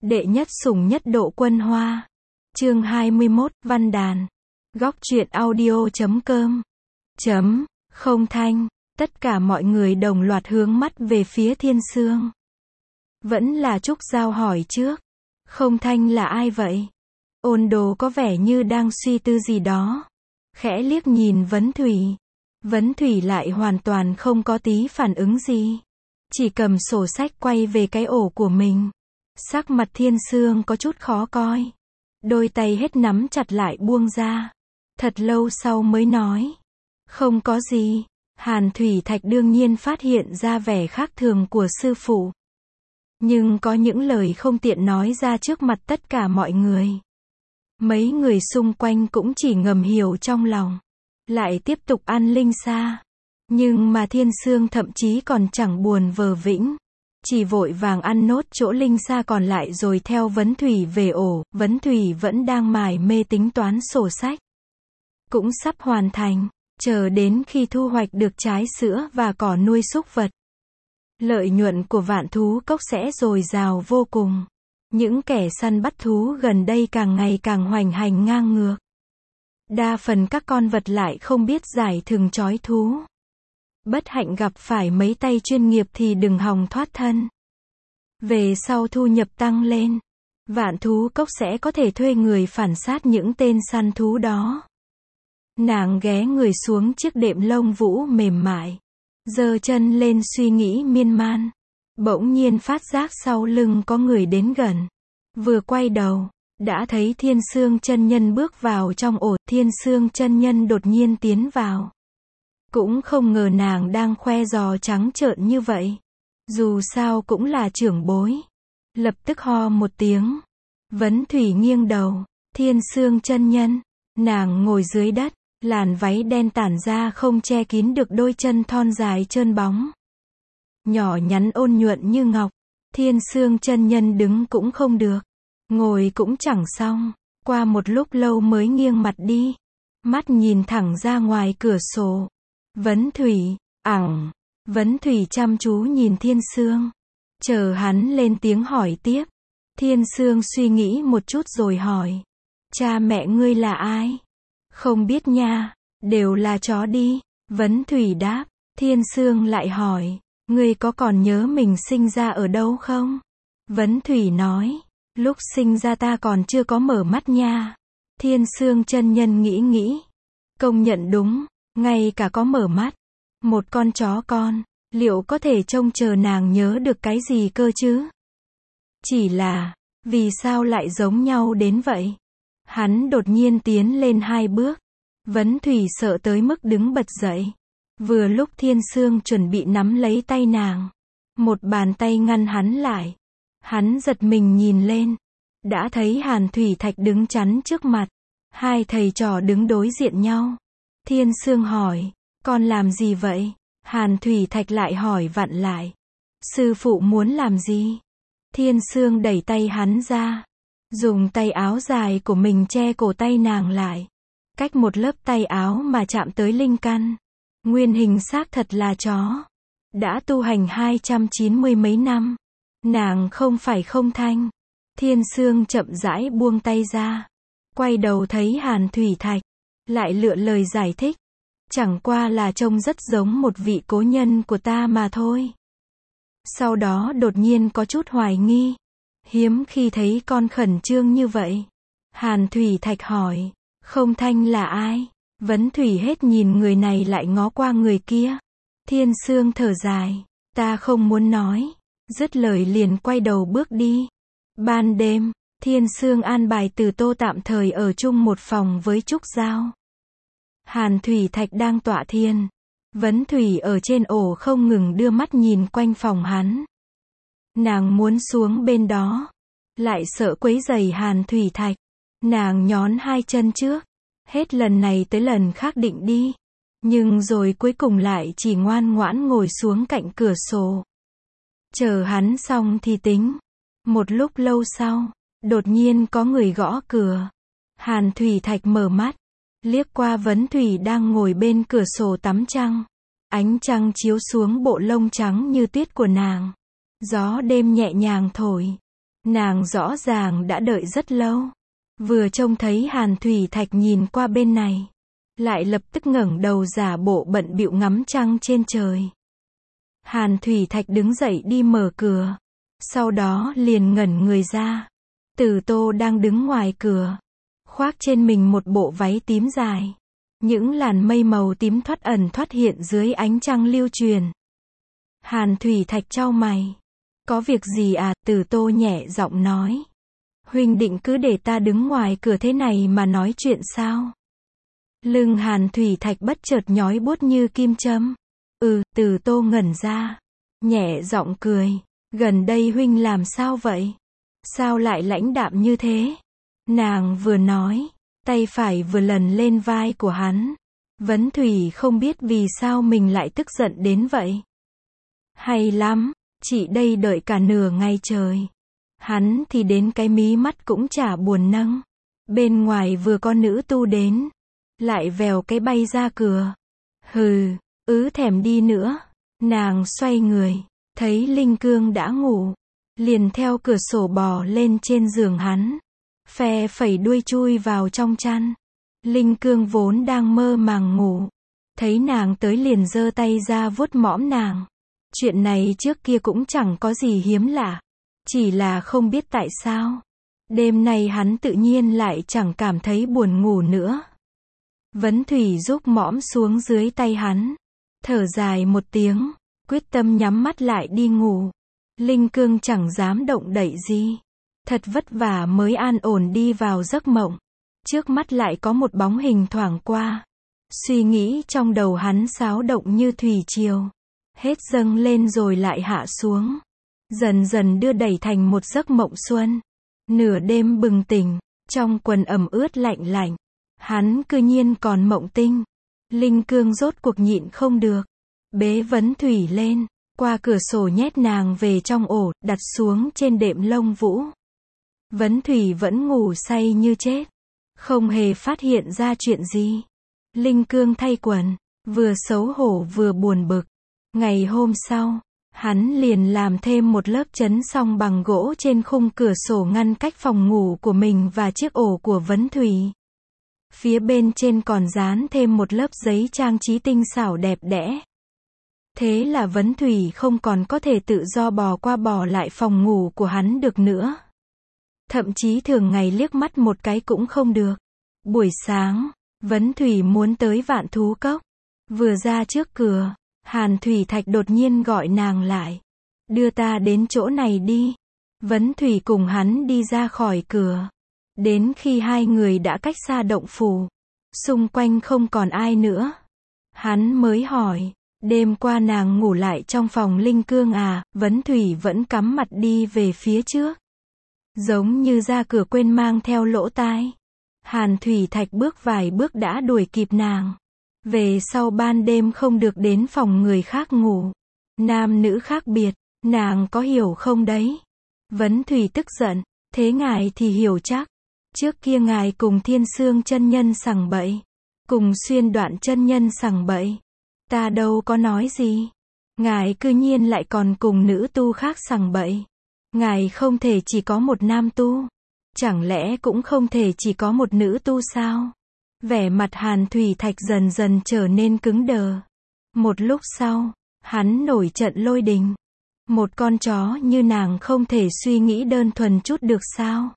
Đệ nhất sủng nhất độ quân hoa. Chương 21, văn đàn. Góc truyện audio.com. Không thanh. Tất cả mọi người đồng loạt hướng mắt về phía Thiên Sương. Vẫn là Trúc Giao hỏi trước. Không thanh là ai vậy? Ôn Đồ có vẻ như đang suy tư gì đó. Khẽ liếc nhìn Vấn Thủy. Vấn Thủy lại hoàn toàn không có tí phản ứng gì. Chỉ cầm sổ sách quay về cái ổ của mình. Sắc mặt Thiên Sương có chút khó coi. Đôi tay hết nắm chặt lại buông ra. Thật lâu sau mới nói. Không có gì. Hàn Thủy Thạch đương nhiên phát hiện ra vẻ khác thường của sư phụ. Nhưng có những lời không tiện nói ra trước mặt tất cả mọi người. Mấy người xung quanh cũng chỉ ngầm hiểu trong lòng. Lại tiếp tục ăn linh sa. Nhưng mà Thiên Sương thậm chí còn chẳng buồn vờ vĩnh. Chỉ vội vàng ăn nốt chỗ linh sa còn lại rồi theo Vấn Thủy về ổ. Vấn Thủy vẫn đang mải mê tính toán sổ sách. Cũng sắp hoàn thành. Chờ đến khi thu hoạch được trái sữa và cỏ nuôi súc vật. Lợi nhuận của Vạn Thú Cốc sẽ dồi dào vô cùng. Những kẻ săn bắt thú gần đây càng ngày càng hoành hành ngang ngược. Đa phần các con vật lại không biết giải thừng trói thú. Bất hạnh gặp phải mấy tay chuyên nghiệp thì đừng hòng thoát thân. Về sau thu nhập tăng lên, Vạn Thú Cốc sẽ có thể thuê người phản sát những tên săn thú đó. Nàng ghé người xuống chiếc đệm lông vũ mềm mại, giơ chân lên suy nghĩ miên man. Bỗng nhiên phát giác sau lưng có người đến gần. Vừa quay đầu, đã thấy Thiên Sương chân nhân bước vào trong ổ. Thiên Sương chân nhân đột nhiên tiến vào. Cũng không ngờ nàng đang khoe giò trắng trợn như vậy. Dù sao cũng là trưởng bối. Lập tức ho một tiếng. Vấn Thủy nghiêng đầu. Thiên Sương chân nhân. Nàng ngồi dưới đất. Làn váy đen tản ra không che kín được đôi chân thon dài trơn bóng. Nhỏ nhắn ôn nhuận như ngọc. Thiên Sương chân nhân đứng cũng không được. Ngồi cũng chẳng xong. Qua một lúc lâu mới nghiêng mặt đi. Mắt nhìn thẳng ra ngoài cửa sổ. Vấn Thủy, Vấn Thủy chăm chú nhìn Thiên Sương. Chờ hắn lên tiếng hỏi tiếp. Thiên Sương suy nghĩ một chút rồi hỏi. Cha mẹ ngươi là ai? Không biết nha, đều là chó đi. Vấn Thủy đáp. Thiên Sương lại hỏi. Ngươi có còn nhớ mình sinh ra ở đâu không? Vấn Thủy nói. Lúc sinh ra ta còn chưa có mở mắt nha. Thiên Sương chân nhân nghĩ. Công nhận đúng, ngay cả có mở mắt. Một con chó con, liệu có thể trông chờ nàng nhớ được cái gì cơ chứ? Chỉ là, vì sao lại giống nhau đến vậy? Hắn đột nhiên tiến lên 2 bước. Vấn Thủy sợ tới mức đứng bật dậy. Vừa lúc Thiên Sương chuẩn bị nắm lấy tay nàng. Một bàn tay ngăn hắn lại. Hắn giật mình nhìn lên. Đã thấy Hàn Thủy Thạch đứng chắn trước mặt. Hai thầy trò đứng đối diện nhau. Thiên Sương hỏi. Con làm gì vậy? Hàn Thủy Thạch lại hỏi vặn lại. Sư phụ muốn làm gì? Thiên Sương đẩy tay hắn ra. Dùng tay áo dài của mình che cổ tay nàng lại. Cách một lớp tay áo mà chạm tới linh căn. Nguyên hình xác thật là chó. Đã tu hành 290 mấy năm. Nàng không phải không thanh. Thiên Sương chậm rãi buông tay ra. Quay đầu thấy Hàn Thủy Thạch. Lại lựa lời giải thích. Chẳng qua là trông rất giống một vị cố nhân của ta mà thôi. Sau đó đột nhiên có chút hoài nghi. Hiếm khi thấy con khẩn trương như vậy. Hàn Thủy Thạch hỏi. Không thanh là ai? Vấn Thủy hết nhìn người này lại ngó qua người kia. Thiên Sương thở dài. Ta không muốn nói. Dứt lời liền quay đầu bước đi. Ban đêm, Thiên Sương an bài Từ Tô tạm thời ở chung một phòng với Trúc Giao. Hàn Thủy Thạch đang tọa thiền. Vấn Thủy ở trên ổ không ngừng đưa mắt nhìn quanh phòng hắn. Nàng muốn xuống bên đó. Lại sợ quấy rầy Hàn Thủy Thạch. Nàng nhón 2 chân trước. Hết lần này tới lần khác định đi. Nhưng rồi cuối cùng lại chỉ ngoan ngoãn ngồi xuống cạnh cửa sổ. Chờ hắn xong thì tính. Một lúc lâu sau, đột nhiên có người gõ cửa. Hàn Thủy Thạch mở mắt. Liếc qua Vấn Thủy đang ngồi bên cửa sổ tắm trăng. Ánh trăng chiếu xuống bộ lông trắng như tuyết của nàng. Gió đêm nhẹ nhàng thổi. Nàng rõ ràng đã đợi rất lâu. Vừa trông thấy Hàn Thủy Thạch nhìn qua bên này, lại lập tức ngẩng đầu giả bộ bận bịu ngắm trăng trên trời. Hàn Thủy Thạch đứng dậy đi mở cửa, sau đó liền ngẩn người ra. Tử Tô đang đứng ngoài cửa, khoác trên mình một bộ váy tím dài. Những làn mây màu tím thoát ẩn thoát hiện dưới ánh trăng lưu truyền. Hàn Thủy Thạch chau mày. Có việc gì à? Tử Tô nhẹ giọng nói. Huynh định cứ để ta đứng ngoài cửa thế này mà nói chuyện sao? Lưng Hàn Thủy Thạch bất chợt nhói buốt như kim châm. Tử Tô ngẩn ra, nhẹ giọng cười. Gần đây huynh làm sao vậy? Sao lại lãnh đạm như thế? Nàng vừa nói, tay phải vừa lần lên vai của hắn. Vấn Thủy không biết vì sao mình lại tức giận đến vậy. Hay lắm, chị đây đợi cả nửa ngày trời. Hắn thì đến cái mí mắt cũng chả buồn nâng. Bên ngoài vừa có nữ tu đến, lại vèo cái bay ra cửa. Thèm đi nữa. Nàng xoay người, thấy Linh Cương đã ngủ, liền theo cửa sổ bò lên trên giường hắn, phe phẩy đuôi chui vào trong chăn. Linh Cương vốn đang mơ màng ngủ, thấy nàng tới liền giơ tay ra vuốt mõm nàng. Chuyện này trước kia cũng chẳng có gì hiếm lạ, chỉ là không biết tại sao đêm nay hắn tự nhiên lại chẳng cảm thấy buồn ngủ nữa. Vấn Thủy rúc mõm xuống dưới tay hắn, thở dài một tiếng, quyết tâm nhắm mắt lại đi ngủ. Linh Cương chẳng dám động đậy gì, thật vất vả mới an ổn đi vào giấc mộng. Trước mắt lại có một bóng hình thoảng qua. Suy nghĩ trong đầu hắn xáo động như thủy triều, hết dâng lên rồi lại hạ xuống, dần dần đưa đẩy thành một giấc mộng xuân. Nửa đêm bừng tỉnh, trong quần ẩm ướt lạnh lạnh, hắn cư nhiên còn mộng tinh. Linh Cương rốt cuộc nhịn không được, bế Vấn Thủy lên, qua cửa sổ nhét nàng về trong ổ, đặt xuống trên đệm lông vũ. Vấn Thủy vẫn ngủ say như chết, không hề phát hiện ra chuyện gì. Linh Cương thay quần, vừa xấu hổ vừa buồn bực. Ngày hôm sau, hắn liền làm thêm một lớp chấn song bằng gỗ trên khung cửa sổ ngăn cách phòng ngủ của mình và chiếc ổ của Vấn Thủy. Phía bên trên còn dán thêm một lớp giấy trang trí tinh xảo đẹp đẽ. Thế là Vấn Thủy không còn có thể tự do bò qua bò lại phòng ngủ của hắn được nữa. Thậm chí thường ngày liếc mắt một cái cũng không được. Buổi sáng, Vấn Thủy muốn tới Vạn Thú Cốc. Vừa ra trước cửa, Hàn Thủy Thạch đột nhiên gọi nàng lại. Đưa ta đến chỗ này đi. Vấn Thủy cùng hắn đi ra khỏi cửa. Đến khi hai người đã cách xa động phủ, xung quanh không còn ai nữa, hắn mới hỏi, đêm qua nàng ngủ lại trong phòng Linh Cương à? Vấn Thủy vẫn cắm mặt đi về phía trước, giống như ra cửa quên mang theo lỗ tai. Hàn Thủy Thạch bước vài bước đã đuổi kịp nàng. Về sau ban đêm không được đến phòng người khác ngủ. Nam nữ khác biệt, nàng có hiểu không đấy? Vấn Thủy tức giận, thế ngài thì hiểu chắc. Trước kia ngài cùng Thiên Xương chân nhân sằng bậy, cùng Xuyên Đoạn chân nhân sằng bậy, ta đâu có nói gì. Ngài cư nhiên lại còn cùng nữ tu khác sằng bậy. Ngài không thể chỉ có một nam tu, chẳng lẽ cũng không thể chỉ có một nữ tu sao? Vẻ mặt Hàn Thủy Thạch dần dần trở nên cứng đờ. Một lúc sau, hắn nổi trận lôi đình. Một con chó như nàng không thể suy nghĩ đơn thuần chút được sao?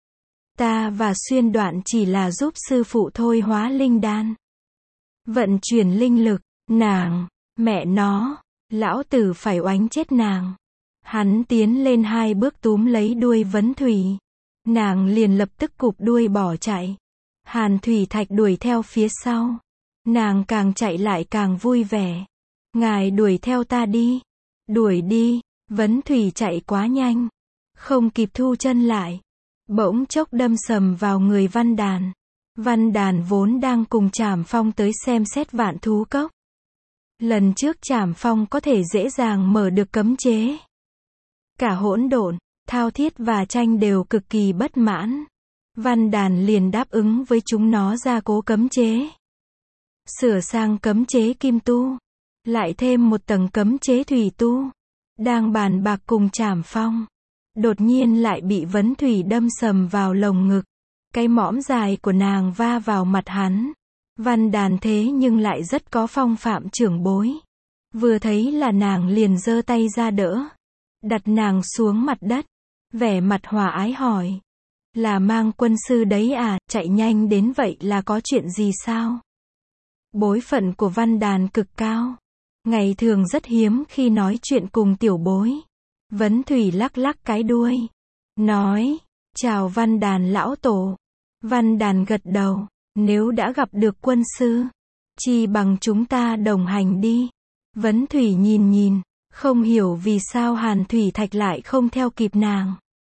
Ta và Xuyên Đoạn chỉ là giúp sư phụ thôi hóa linh đan, vận chuyển linh lực. Nàng, mẹ nó, lão tử phải oánh chết nàng. Hắn tiến lên hai bước túm lấy đuôi Vấn Thủy. Nàng liền lập tức cụp đuôi bỏ chạy. Hàn Thủy Thạch đuổi theo phía sau. Nàng càng chạy lại càng vui vẻ. Ngài đuổi theo ta đi. Đuổi đi. Vấn Thủy chạy quá nhanh, không kịp thu chân lại, bỗng chốc đâm sầm vào người Văn Đàn. Văn Đàn vốn đang cùng Trảm Phong tới xem xét Vạn Thú Cốc. Lần trước Trảm Phong có thể dễ dàng mở được cấm chế. Cả Hỗn Độn, Thao Thiết và Tranh đều cực kỳ bất mãn. Văn Đàn liền đáp ứng với chúng nó gia cố cấm chế, sửa sang cấm chế kim tu, lại thêm một tầng cấm chế thủy tu. Đang bàn bạc cùng Trảm Phong, đột nhiên lại bị Vấn Thủy đâm sầm vào lồng ngực. Cái mõm dài của nàng va vào mặt hắn. Văn Đàn thế nhưng lại rất có phong phạm trưởng bối. Vừa thấy là nàng liền giơ tay ra đỡ. Đặt nàng xuống mặt đất. Vẻ mặt hòa ái hỏi. Là Mang quân sư đấy à, chạy nhanh đến vậy là có chuyện gì sao? Bối phận của Văn Đàn cực cao. Ngày thường rất hiếm khi nói chuyện cùng tiểu bối. Vấn Thủy lắc lắc cái đuôi. Nói, chào Văn Đàn lão tổ. Văn Đàn gật đầu. Nếu đã gặp được quân sư, chi bằng chúng ta đồng hành đi. Vấn Thủy nhìn, không hiểu vì sao Hàn Thủy Thạch lại không theo kịp nàng.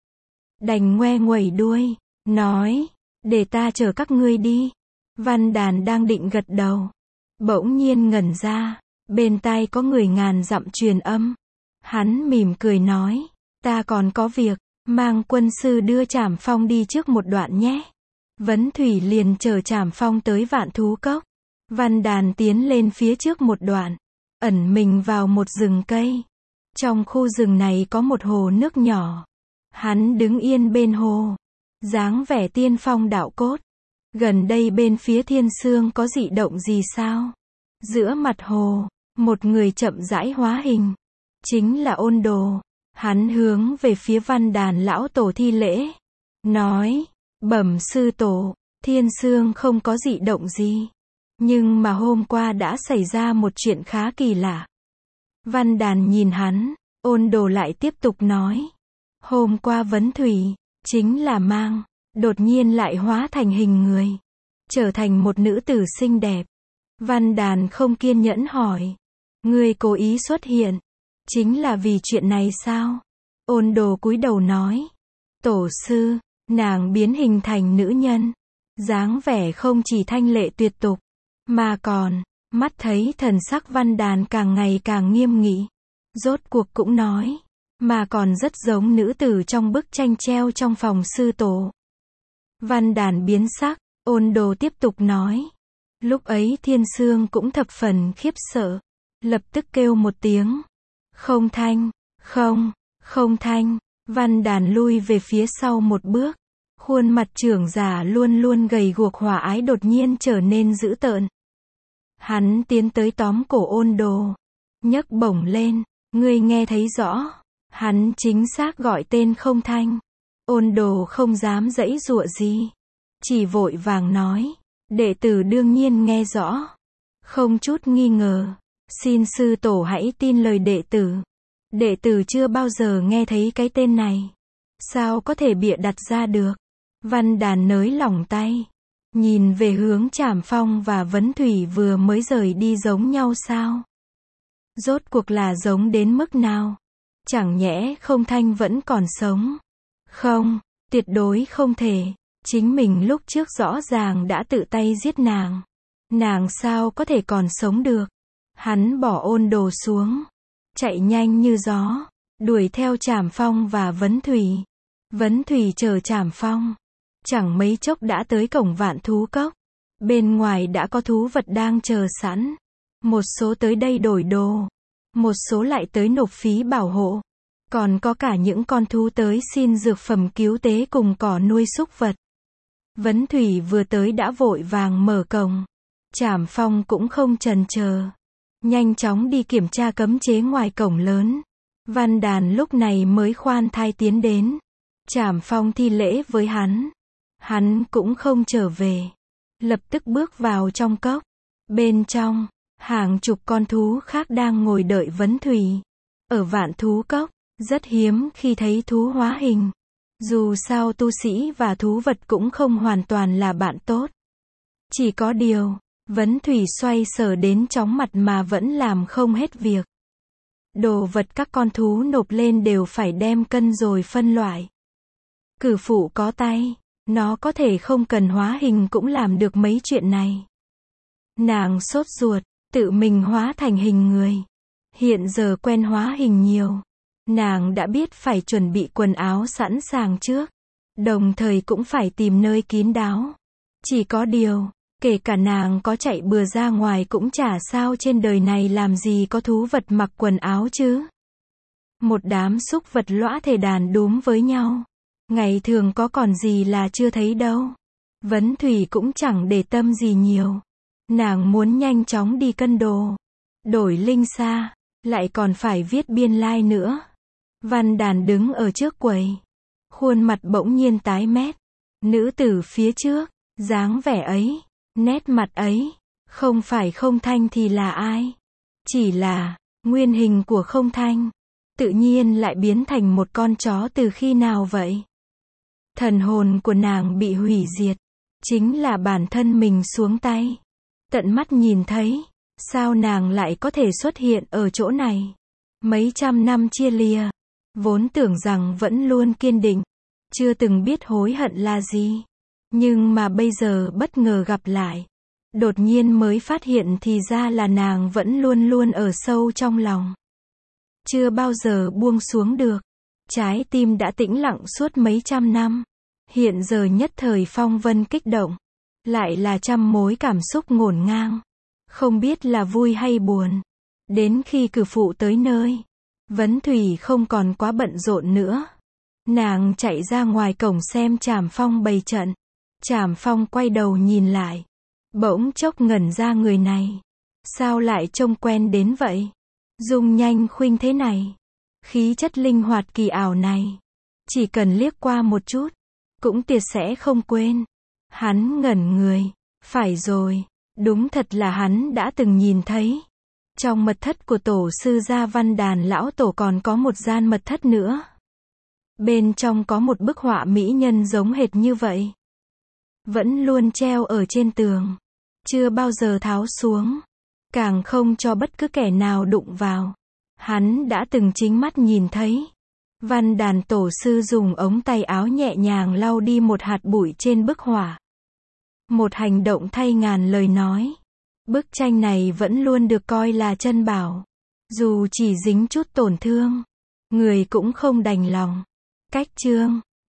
Đành ngoe nguẩy đuôi, nói, để ta chở các ngươi đi. Văn Đàn đang định gật đầu. Bỗng nhiên ngẩn ra, bên tai có người ngàn dặm truyền âm. Hắn mỉm cười nói, ta còn có việc, mang quân sư đưa Trảm Phong đi trước một đoạn nhé. Vấn Thủy liền chở Trảm Phong tới Vạn Thú Cốc. Văn Đàn tiến lên phía trước một đoạn, ẩn mình vào một rừng cây. Trong khu rừng này có một hồ nước nhỏ. Hắn đứng yên bên hồ, dáng vẻ tiên phong đạo cốt. Gần đây bên phía Thiên Sương có dị động gì sao? Giữa mặt hồ, một người chậm rãi hóa hình. Chính là Ôn Đồ. Hắn hướng về phía Văn Đàn lão tổ thi lễ. Nói, bẩm sư tổ, Thiên Sương không có dị động gì. Nhưng mà hôm qua đã xảy ra một chuyện khá kỳ lạ. Văn Đàn nhìn hắn, Ôn Đồ lại tiếp tục nói. Hôm qua Vấn Thủy, chính là Mang, đột nhiên lại hóa thành hình người. Trở thành một nữ tử xinh đẹp. Văn Đàn không kiên nhẫn hỏi. Ngươi cố ý xuất hiện. Chính là vì chuyện này sao? Ôn Đồ cúi đầu nói. Tổ sư, nàng biến hình thành nữ nhân. Dáng vẻ không chỉ thanh lệ tuyệt tục, mà còn, mắt thấy thần sắc Văn Đàn càng ngày càng nghiêm nghị. Rốt cuộc cũng nói, mà còn rất giống nữ tử trong bức tranh treo trong phòng sư tổ. Văn Đàn biến sắc, Ôn Đồ tiếp tục nói. Lúc ấy Thiên Sương cũng thập phần khiếp sợ. Lập tức kêu một tiếng. Không thanh, không thanh. Văn Đàn lui về phía sau một bước. Khuôn mặt trưởng giả luôn luôn gầy guộc hòa ái đột nhiên trở nên dữ tợn. Hắn tiến tới tóm cổ Ôn Đồ. Nhấc bổng lên. Ngươi nghe thấy rõ. Hắn chính xác gọi tên Không Thanh. Ôn Đồ không dám giãy giụa gì. Chỉ vội vàng nói. Đệ tử đương nhiên nghe rõ. Không chút nghi ngờ. Xin sư tổ hãy tin lời đệ tử. Đệ tử chưa bao giờ nghe thấy cái tên này. Sao có thể bịa đặt ra được? Văn Đàn nới lỏng tay. Nhìn về hướng Trảm Phong và Vấn Thủy vừa mới rời đi giống nhau sao? Rốt cuộc là giống đến mức nào? Chẳng nhẽ Không Thanh vẫn còn sống? Không, tuyệt đối không thể. Chính mình lúc trước rõ ràng đã tự tay giết nàng. Nàng sao có thể còn sống được? Hắn bỏ Ôn Đồ xuống. Chạy nhanh như gió. Đuổi theo Trảm Phong và Vấn Thủy. Vấn Thủy chờ Trảm Phong. Chẳng mấy chốc đã tới cổng Vạn Thú Cốc. Bên ngoài đã có thú vật đang chờ sẵn. Một số tới đây đổi đồ. Một số lại tới nộp phí bảo hộ. Còn có cả những con thú tới xin dược phẩm cứu tế cùng cỏ nuôi súc vật. Vấn Thủy vừa tới đã vội vàng mở cổng. Trảm Phong cũng không chần chờ. Nhanh chóng đi kiểm tra cấm chế ngoài cổng lớn. Văn Đàn lúc này mới khoan thai tiến đến. Trảm Phong thi lễ với hắn. Hắn cũng không trở về. Lập tức bước vào trong cốc. Bên trong, hàng chục con thú khác đang ngồi đợi Vấn Thủy. Ở Vạn Thú Cốc, rất hiếm khi thấy thú hóa hình. Dù sao tu sĩ và thú vật cũng không hoàn toàn là bạn tốt. Chỉ có điều, Vấn Thủy xoay sở đến chóng mặt mà vẫn làm không hết việc. Đồ vật các con thú nộp lên đều phải đem cân rồi phân loại. Cử phụ có tay, nó có thể không cần hóa hình cũng làm được mấy chuyện này. Nàng sốt ruột, tự mình hóa thành hình người. Hiện giờ quen hóa hình nhiều. Nàng đã biết phải chuẩn bị quần áo sẵn sàng trước. Đồng thời cũng phải tìm nơi kín đáo. Chỉ có điều, kể cả nàng có chạy bừa ra ngoài cũng chả sao, trên đời này làm gì có thú vật mặc quần áo chứ. Một đám súc vật lõa thể đàn đúm với nhau. Ngày thường có còn gì là chưa thấy đâu. Vấn Thủy cũng chẳng để tâm gì nhiều. Nàng muốn nhanh chóng đi cân đồ. Đổi linh xa. Lại còn phải viết biên lai like nữa. Văn Đàn đứng ở trước quầy. Khuôn mặt bỗng nhiên tái mét. Nữ tử phía trước. Dáng vẻ ấy. Nét mặt ấy. Không phải Không Thanh thì là ai? Chỉ là, nguyên hình của Không Thanh. Tự nhiên lại biến thành một con chó từ khi nào vậy? Thần hồn của nàng bị hủy diệt. Chính là bản thân mình xuống tay. Tận mắt nhìn thấy. Sao nàng lại có thể xuất hiện ở chỗ này? Mấy trăm năm chia lìa. Vốn tưởng rằng vẫn luôn kiên định. Chưa từng biết hối hận là gì. Nhưng mà bây giờ bất ngờ gặp lại. Đột nhiên mới phát hiện thì ra là nàng vẫn luôn luôn ở sâu trong lòng. Chưa bao giờ buông xuống được. Trái tim đã tĩnh lặng suốt mấy trăm năm. Hiện giờ nhất thời phong vân kích động. Lại là trăm mối cảm xúc ngổn ngang. Không biết là vui hay buồn. Đến khi cử phụ tới nơi. Vấn Thủy không còn quá bận rộn nữa. Nàng chạy ra ngoài cổng xem Trảm Phong bày trận. Trảm Phong quay đầu nhìn lại. Bỗng chốc ngẩn ra, người này. Sao lại trông quen đến vậy? Dung nhanh khuynh thế này. Khí chất linh hoạt kỳ ảo này. Chỉ cần liếc qua một chút. Cũng tuyệt sẽ không quên. Hắn ngẩn người. Phải rồi. Đúng thật là hắn đã từng nhìn thấy. Trong mật thất của tổ sư gia Văn Đàn lão tổ còn có một gian mật thất nữa. Bên trong có một bức họa mỹ nhân giống hệt như vậy. Vẫn luôn treo ở trên tường. Chưa bao giờ tháo xuống. Càng không cho bất cứ kẻ nào đụng vào. Hắn đã từng chính mắt nhìn thấy. Văn Đàn tổ sư dùng ống tay áo nhẹ nhàng lau đi một hạt bụi trên bức họa. Một hành động thay ngàn lời nói. Bức tranh này vẫn luôn được coi là chân bảo. Dù chỉ dính chút tổn thương. Người cũng không đành lòng. Cách chương